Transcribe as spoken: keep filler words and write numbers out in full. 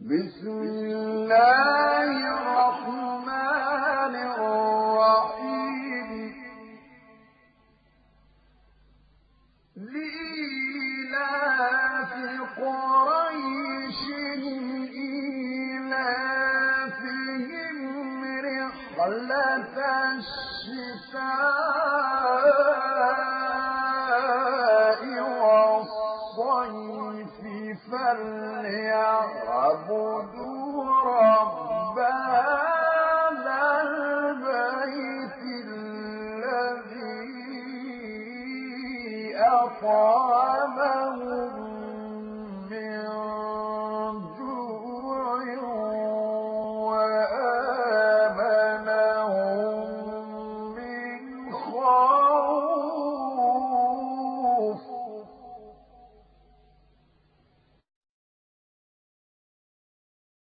بسم الله الرحمن الرحيم لإيلاف قريش إيلافهم رحلة الشتاء والصيف فليعبدوا رب هذا البيت الذي أطعمهم